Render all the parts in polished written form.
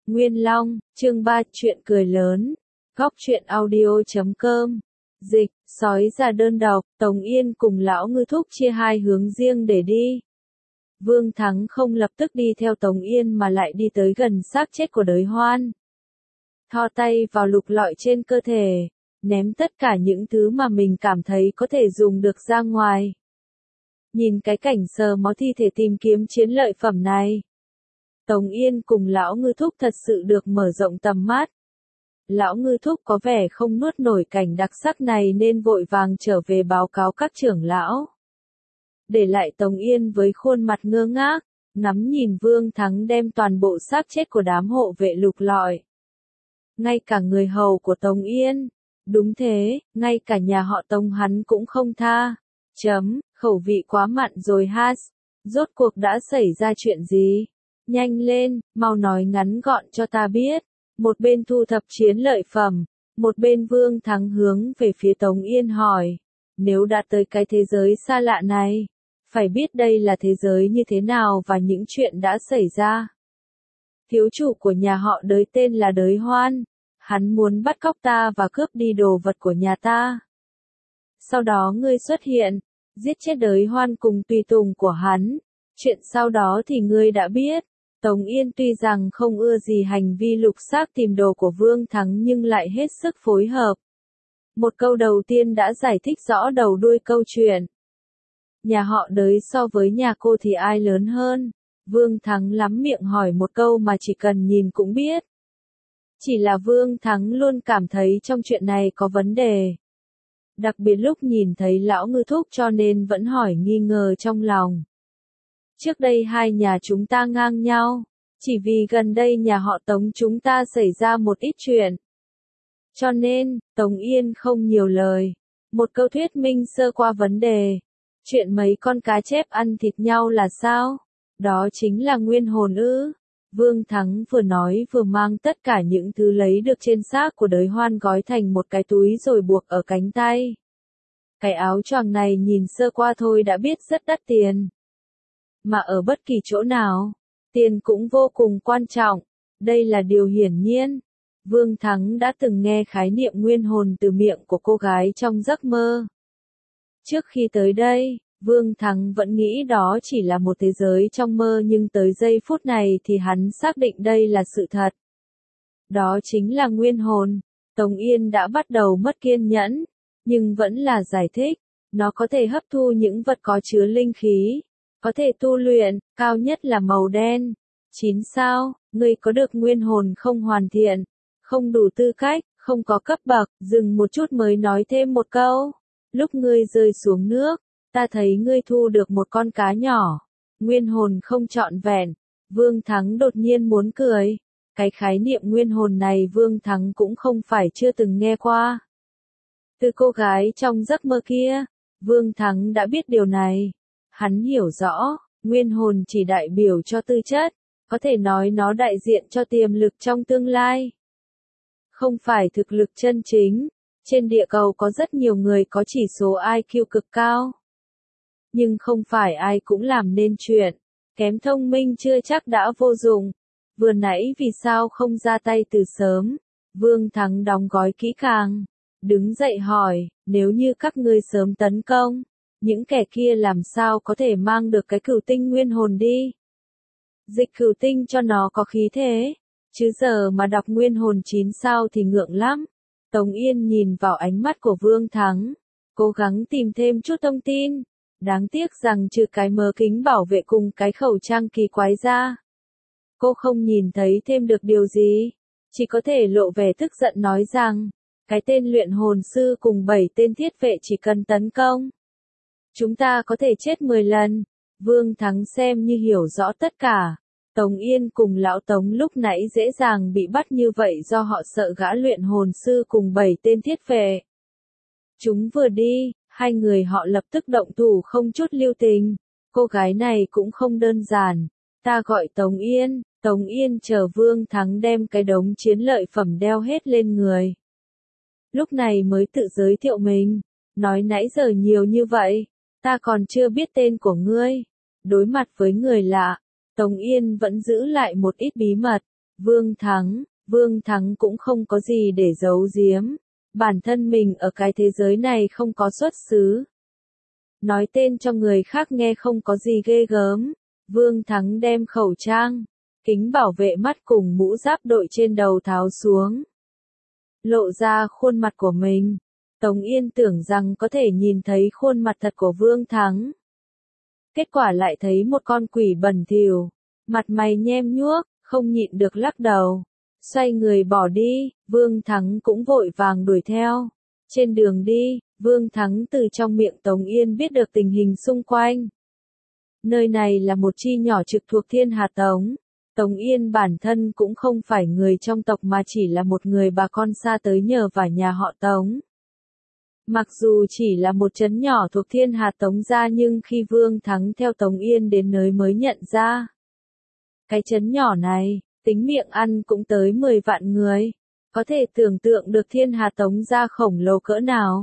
Nguyên Long, chương 3, chuyện cười lớn. Góc truyện audio.com. Dịch, sói già đơn độc, Tống Yên cùng lão ngư thúc chia hai hướng riêng để đi. Vương Thắng không lập tức đi theo Tống Yên mà lại đi tới gần xác chết của Đới Hoan. Thò tay vào lục lọi trên cơ thể, ném tất cả những thứ mà mình cảm thấy có thể dùng được ra ngoài. Nhìn cái cảnh sờ mó thi thể tìm kiếm chiến lợi phẩm này, Tống Yên cùng lão ngư thúc thật sự được mở rộng tầm mắt. Lão ngư thúc có vẻ không nuốt nổi cảnh đặc sắc này nên vội vàng trở về báo cáo các trưởng lão. Để lại Tống Yên với khuôn mặt ngơ ngác, ngắm nhìn Vương Thắng đem toàn bộ xác chết của đám hộ vệ lục lọi. Ngay cả người hầu của Tống Yên. Đúng thế, ngay cả nhà họ Tống hắn cũng không tha. Khẩu vị quá mặn rồi ha. Rốt cuộc đã xảy ra chuyện gì? Nhanh lên, mau nói ngắn gọn cho ta biết. Một bên thu thập chiến lợi phẩm, một bên Vương Thắng hướng về phía Tống Yên hỏi. Nếu đã tới cái thế giới xa lạ này, phải biết đây là thế giới như thế nào và những chuyện đã xảy ra. Thiếu chủ của nhà họ Đới tên là Đới Hoan. Hắn muốn bắt cóc ta và cướp đi đồ vật của nhà ta. Sau đó ngươi xuất hiện, giết chết Đới Hoan cùng tùy tùng của hắn. Chuyện sau đó thì ngươi đã biết. Tống Yên tuy rằng không ưa gì hành vi lục xác tìm đồ của Vương Thắng nhưng lại hết sức phối hợp. Một câu đầu tiên đã giải thích rõ đầu đuôi câu chuyện. Nhà họ Đới so với nhà cô thì ai lớn hơn? Vương Thắng lắm miệng hỏi một câu mà chỉ cần nhìn cũng biết. Chỉ là Vương Thắng luôn cảm thấy trong chuyện này có vấn đề. Đặc biệt lúc nhìn thấy lão ngư thúc cho nên vẫn hỏi nghi ngờ trong lòng. Trước đây hai nhà chúng ta ngang nhau, chỉ vì gần đây nhà họ Tống chúng ta xảy ra một ít chuyện. Cho nên, Tống Yên không nhiều lời. Một câu thuyết minh sơ qua vấn đề. Chuyện mấy con cá chép ăn thịt nhau là sao? Đó chính là nguyên hồn ư? Vương Thắng vừa nói vừa mang tất cả những thứ lấy được trên xác của Đới Hoan gói thành một cái túi rồi buộc ở cánh tay. Cái áo choàng này nhìn sơ qua thôi đã biết rất đắt tiền. Mà ở bất kỳ chỗ nào, tiền cũng vô cùng quan trọng. Đây là điều hiển nhiên. Vương Thắng đã từng nghe khái niệm nguyên hồn từ miệng của cô gái trong giấc mơ. Trước khi tới đây, Vương Thắng vẫn nghĩ đó chỉ là một thế giới trong mơ nhưng tới giây phút này thì hắn xác định đây là sự thật. Đó chính là nguyên hồn. Tống Yên đã bắt đầu mất kiên nhẫn, nhưng vẫn là giải thích. Nó có thể hấp thu những vật có chứa linh khí, có thể tu luyện, cao nhất là màu đen. 9 sao, ngươi có được nguyên hồn không hoàn thiện, không đủ tư cách, không có cấp bậc, dừng một chút mới nói thêm một câu. Lúc ngươi rơi xuống nước, ta thấy ngươi thu được một con cá nhỏ, nguyên hồn không trọn vẹn. Vương Thắng đột nhiên muốn cười. Cái khái niệm nguyên hồn này Vương Thắng cũng không phải chưa từng nghe qua. Từ cô gái trong giấc mơ kia, Vương Thắng đã biết điều này. Hắn hiểu rõ, nguyên hồn chỉ đại biểu cho tư chất, có thể nói nó đại diện cho tiềm lực trong tương lai. Không phải thực lực chân chính. Trên địa cầu có rất nhiều người có chỉ số IQ cực cao. Nhưng không phải ai cũng làm nên chuyện. Kém thông minh chưa chắc đã vô dụng. Vừa nãy vì sao không ra tay từ sớm? Vương Thắng đóng gói kỹ càng. Đứng dậy hỏi, nếu như các ngươi sớm tấn công, những kẻ kia làm sao có thể mang được cái cửu tinh nguyên hồn đi? Dịch cửu tinh cho nó có khí thế. Chứ giờ mà đọc nguyên hồn 9 sao thì ngượng lắm. Tống Yên nhìn vào ánh mắt của Vương Thắng, cố gắng tìm thêm chút thông tin. Đáng tiếc rằng trừ cái mớ kính bảo vệ cùng cái khẩu trang kỳ quái ra, cô không nhìn thấy thêm được điều gì. Chỉ có thể lộ vẻ tức giận nói rằng, cái tên luyện hồn sư cùng 7 tên thiết vệ chỉ cần tấn công, chúng ta có thể chết 10 lần. Vương Thắng xem như hiểu rõ tất cả. Tống Yên cùng lão Tống lúc nãy dễ dàng bị bắt như vậy do họ sợ gã luyện hồn sư cùng 7 tên thiết vệ. Chúng vừa đi, hai người họ lập tức động thủ không chút lưu tình. Cô gái này cũng không đơn giản. Ta gọi Tống Yên. Tống Yên chờ Vương Thắng đem cái đống chiến lợi phẩm đeo hết lên người. Lúc này mới tự giới thiệu mình. Nói nãy giờ nhiều như vậy, ta còn chưa biết tên của ngươi. Đối mặt với người lạ, Tống Yên vẫn giữ lại một ít bí mật. Vương Thắng cũng không có gì để giấu giếm. Bản thân mình ở cái thế giới này không có xuất xứ. Nói tên cho người khác nghe không có gì ghê gớm. Vương Thắng đem khẩu trang, kính bảo vệ mắt cùng mũ giáp đội trên đầu tháo xuống. Lộ ra khuôn mặt của mình. Tống Yên tưởng rằng có thể nhìn thấy khuôn mặt thật của Vương Thắng. Kết quả lại thấy một con quỷ bẩn thỉu, mặt mày nhem nhuốc, không nhịn được lắc đầu. Xoay người bỏ đi, Vương Thắng cũng vội vàng đuổi theo. Trên đường đi, Vương Thắng từ trong miệng Tống Yên biết được tình hình xung quanh. Nơi này là một chi nhỏ trực thuộc Thiên Hà Tống. Tống Yên bản thân cũng không phải người trong tộc mà chỉ là một người bà con xa tới nhờ vả nhà họ Tống. Mặc dù chỉ là một trấn nhỏ thuộc Thiên Hà Tống gia nhưng khi Vương Thắng theo Tống Yên đến nơi mới nhận ra. Cái trấn nhỏ này, tính miệng ăn cũng tới 10 vạn người. Có thể tưởng tượng được Thiên Hà Tống gia khổng lồ cỡ nào.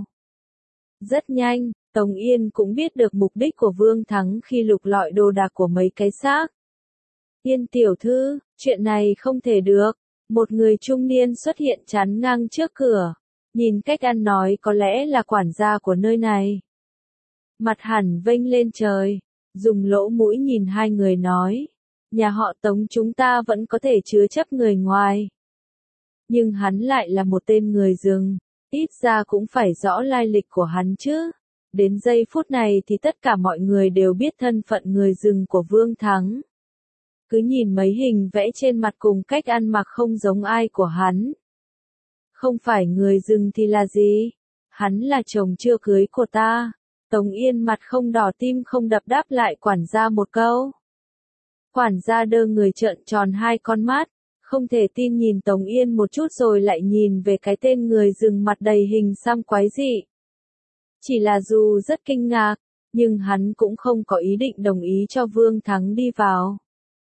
Rất nhanh, Tống Yên cũng biết được mục đích của Vương Thắng khi lục lọi đồ đạc của mấy cái xác. Yên tiểu thư, chuyện này không thể được. Một người trung niên xuất hiện chắn ngang trước cửa. Nhìn cách ăn nói có lẽ là quản gia của nơi này. Mặt hẳn vênh lên trời, dùng lỗ mũi nhìn hai người nói. Nhà họ Tống chúng ta vẫn có thể chứa chấp người ngoài. Nhưng hắn lại là một tên người rừng, ít ra cũng phải rõ lai lịch của hắn chứ. Đến giây phút này thì tất cả mọi người đều biết thân phận người rừng của Vương Thắng. Cứ nhìn mấy hình vẽ trên mặt cùng cách ăn mặc không giống ai của hắn. Không phải người rừng thì là gì? Hắn là chồng chưa cưới của ta. Tống Yên mặt không đỏ tim không đập đáp lại quản gia một câu. Quản gia đơ người trợn tròn hai con mắt, không thể tin nhìn Tống Yên một chút rồi lại nhìn về cái tên người rừng mặt đầy hình xăm quái dị. Chỉ là dù rất kinh ngạc, nhưng hắn cũng không có ý định đồng ý cho Vương Thắng đi vào.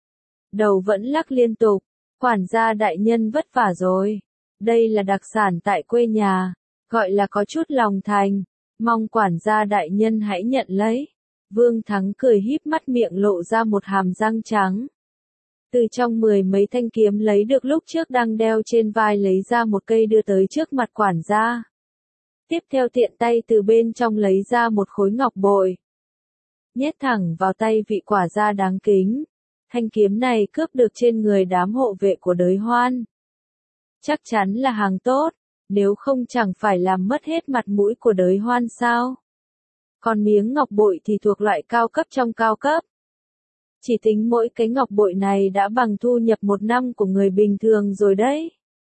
Đầu vẫn lắc liên tục, quản gia đại nhân vất vả rồi. Đây là đặc sản tại quê nhà, gọi là có chút lòng thành, mong quản gia đại nhân hãy nhận lấy. Vương Thắng cười híp mắt miệng lộ ra một hàm răng trắng. Từ trong 10 mấy thanh kiếm lấy được lúc trước đang đeo trên vai lấy ra một cây đưa tới trước mặt quản gia. Tiếp theo tiện tay từ bên trong lấy ra một khối ngọc bội. Nhét thẳng vào tay vị quả gia đáng kính. Thanh kiếm này cướp được trên người đám hộ vệ của Đới Hoan. Chắc chắn là hàng tốt, nếu không chẳng phải làm mất hết mặt mũi của Đới Hoan sao. Còn miếng ngọc bội thì thuộc loại cao cấp trong cao cấp. Chỉ tính mỗi cái ngọc bội này đã bằng thu nhập 1 năm của người bình thường rồi đấy.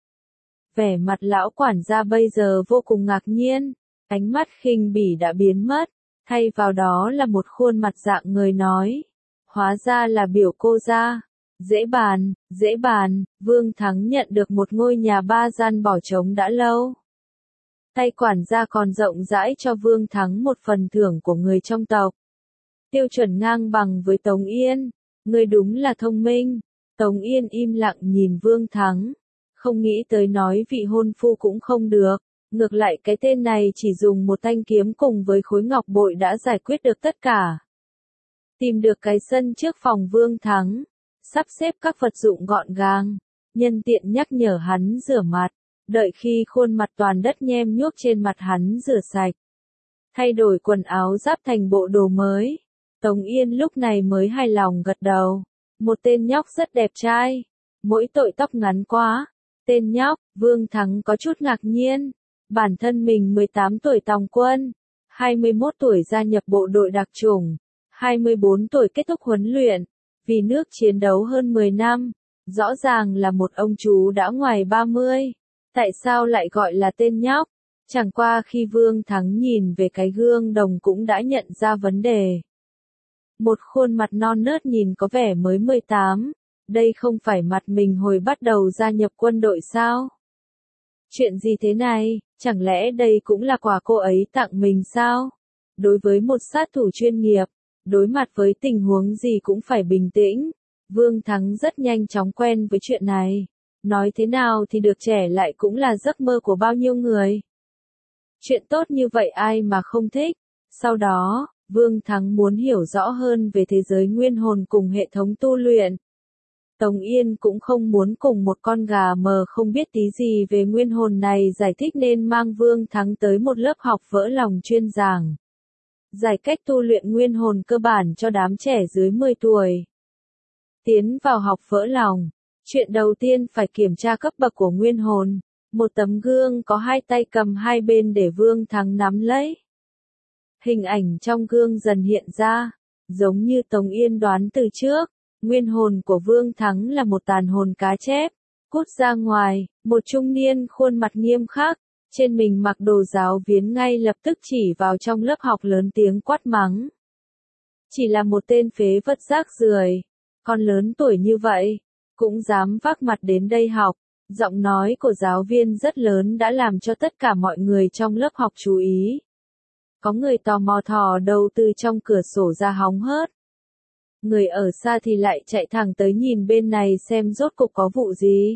Vẻ mặt lão quản gia bây giờ vô cùng ngạc nhiên, ánh mắt khinh bỉ đã biến mất, thay vào đó là một khuôn mặt dạng người nói. Hóa ra là biểu cô gia. Dễ bàn, Vương Thắng nhận được một ngôi nhà 3 gian bỏ trống đã lâu. Tay quản gia còn rộng rãi cho Vương Thắng một phần thưởng của người trong tộc. Tiêu chuẩn ngang bằng với Tống Yên, người đúng là thông minh. Tống Yên im lặng nhìn Vương Thắng, không nghĩ tới nói vị hôn phu cũng không được. Ngược lại cái tên này chỉ dùng một thanh kiếm cùng với khối ngọc bội đã giải quyết được tất cả. Tìm được cái sân trước phòng Vương Thắng, sắp xếp các vật dụng gọn gàng, nhân tiện nhắc nhở hắn rửa mặt, đợi khi khuôn mặt toàn đất nhem nhuốc trên mặt hắn rửa sạch. Thay đổi quần áo giáp thành bộ đồ mới, Tống Yên lúc này mới hài lòng gật đầu. Một tên nhóc rất đẹp trai, mỗi tội tóc ngắn quá. Tên nhóc, Vương Thắng có chút ngạc nhiên, bản thân mình 18 tuổi tòng quân, 21 tuổi gia nhập bộ đội đặc chủng, 24 tuổi kết thúc huấn luyện, vì nước chiến đấu hơn 10 năm, rõ ràng là một ông chú đã ngoài 30. Tại sao lại gọi là tên nhóc? Chẳng qua khi Vương Thắng nhìn về cái gương đồng cũng đã nhận ra vấn đề. Một khuôn mặt non nớt nhìn có vẻ mới 18, đây không phải mặt mình hồi bắt đầu gia nhập quân đội sao? Chuyện gì thế này, chẳng lẽ đây cũng là quà cô ấy tặng mình sao? Đối với một sát thủ chuyên nghiệp, đối mặt với tình huống gì cũng phải bình tĩnh. Vương Thắng rất nhanh chóng quen với chuyện này. Nói thế nào thì được trẻ lại cũng là giấc mơ của bao nhiêu người. Chuyện tốt như vậy ai mà không thích. Sau đó, Vương Thắng muốn hiểu rõ hơn về thế giới nguyên hồn cùng hệ thống tu luyện. Tống Yên cũng không muốn cùng một con gà mờ không biết tí gì về nguyên hồn này giải thích nên mang Vương Thắng tới một lớp học vỡ lòng chuyên giảng giải cách tu luyện nguyên hồn cơ bản cho đám trẻ dưới 10 tuổi. Tiến vào học vỡ lòng, chuyện đầu tiên phải kiểm tra cấp bậc của nguyên hồn. Một tấm gương có hai tay cầm hai bên để Vương Thắng nắm lấy. Hình ảnh trong gương dần hiện ra, giống như Tống Yên đoán từ trước, nguyên hồn của Vương Thắng là một tàn hồn cá chép. Cút ra ngoài, một trung niên khuôn mặt nghiêm khắc, trên mình mặc đồ giáo viếng ngay lập tức chỉ vào trong lớp học lớn tiếng quát mắng. Chỉ là một tên phế vật rác rưởi, còn lớn tuổi như vậy, cũng dám vác mặt đến đây học. Giọng nói của giáo viên rất lớn đã làm cho tất cả mọi người trong lớp học chú ý. Có người tò mò thò đầu từ trong cửa sổ ra hóng hớt. Người ở xa thì lại chạy thẳng tới nhìn bên này xem rốt cục có vụ gì.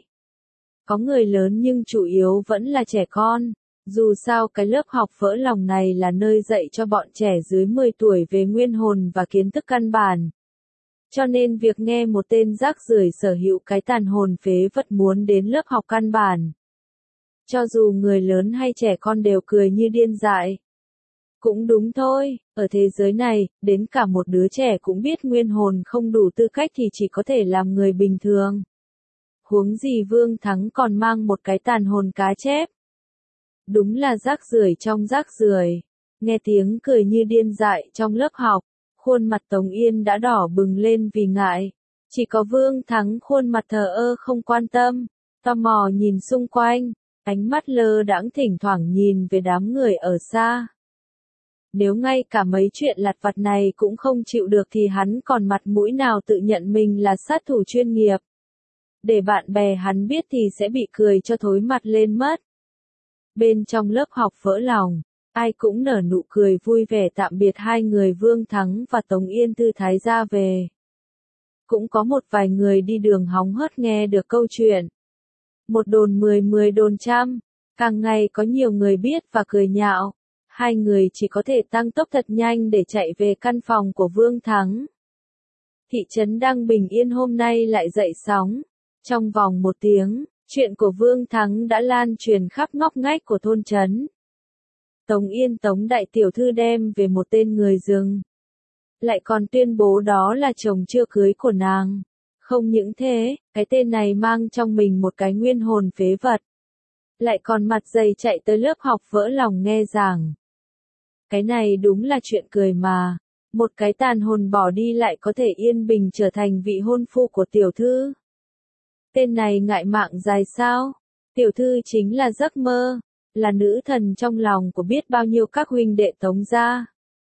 Có người lớn nhưng chủ yếu vẫn là trẻ con. Dù sao cái lớp học vỡ lòng này là nơi dạy cho bọn trẻ dưới 10 tuổi về nguyên hồn và kiến thức căn bản. Cho nên việc nghe một tên rác rưởi sở hữu cái tàn hồn phế vật muốn đến lớp học căn bản. Cho dù người lớn hay trẻ con đều cười như điên dại. Cũng đúng thôi, ở thế giới này, đến cả một đứa trẻ cũng biết nguyên hồn không đủ tư cách thì chỉ có thể làm người bình thường. Huống gì Vương Thắng còn mang một cái tàn hồn cá chép. Đúng là rác rưởi trong rác rưởi. Nghe tiếng cười như điên dại trong lớp học. Khuôn mặt Tống Yên đã đỏ bừng lên vì ngại. Chỉ có Vương Thắng khuôn mặt thờ ơ không quan tâm, tò mò nhìn xung quanh, ánh mắt lơ đãng thỉnh thoảng nhìn về đám người ở xa. Nếu ngay cả mấy chuyện lặt vặt này cũng không chịu được thì hắn còn mặt mũi nào tự nhận mình là sát thủ chuyên nghiệp. Để bạn bè hắn biết thì sẽ bị cười cho thối mặt lên mất. Bên trong lớp học vỡ lòng, ai cũng nở nụ cười vui vẻ tạm biệt hai người Vương Thắng và Tống Yên thư thái ra về. Cũng có một vài người đi đường hóng hớt nghe được câu chuyện. Một đồn 10, 10 đồn trăm, càng ngày có nhiều người biết và cười nhạo. Hai người chỉ có thể tăng tốc thật nhanh để chạy về căn phòng của Vương Thắng. Thị trấn đang bình yên hôm nay lại dậy sóng. Trong vòng 1 tiếng, chuyện của Vương Thắng đã lan truyền khắp ngóc ngách của thôn trấn. Tống Yên Tống đại tiểu thư đem về một tên người rừng. Lại còn tuyên bố đó là chồng chưa cưới của nàng. Không những thế, cái tên này mang trong mình một cái nguyên hồn phế vật. Lại còn mặt dày chạy tới lớp học vỡ lòng nghe giảng. Cái này đúng là chuyện cười mà. Một cái tàn hồn bỏ đi lại có thể yên bình trở thành vị hôn phu của tiểu thư. Tên này ngại mạng dài sao? Tiểu thư chính là giấc mơ, là nữ thần trong lòng của biết bao nhiêu các huynh đệ Tống gia.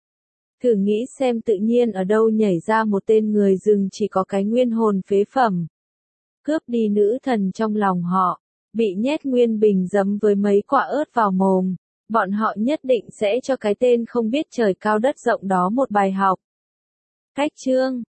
Thử nghĩ xem tự nhiên ở đâu nhảy ra một tên người rừng chỉ có cái nguyên hồn phế phẩm. Cướp đi nữ thần trong lòng họ, bị nhét nguyên bình giấm với mấy quả ớt vào mồm. Bọn họ nhất định sẽ cho cái tên không biết trời cao đất rộng đó một bài học. Cách chương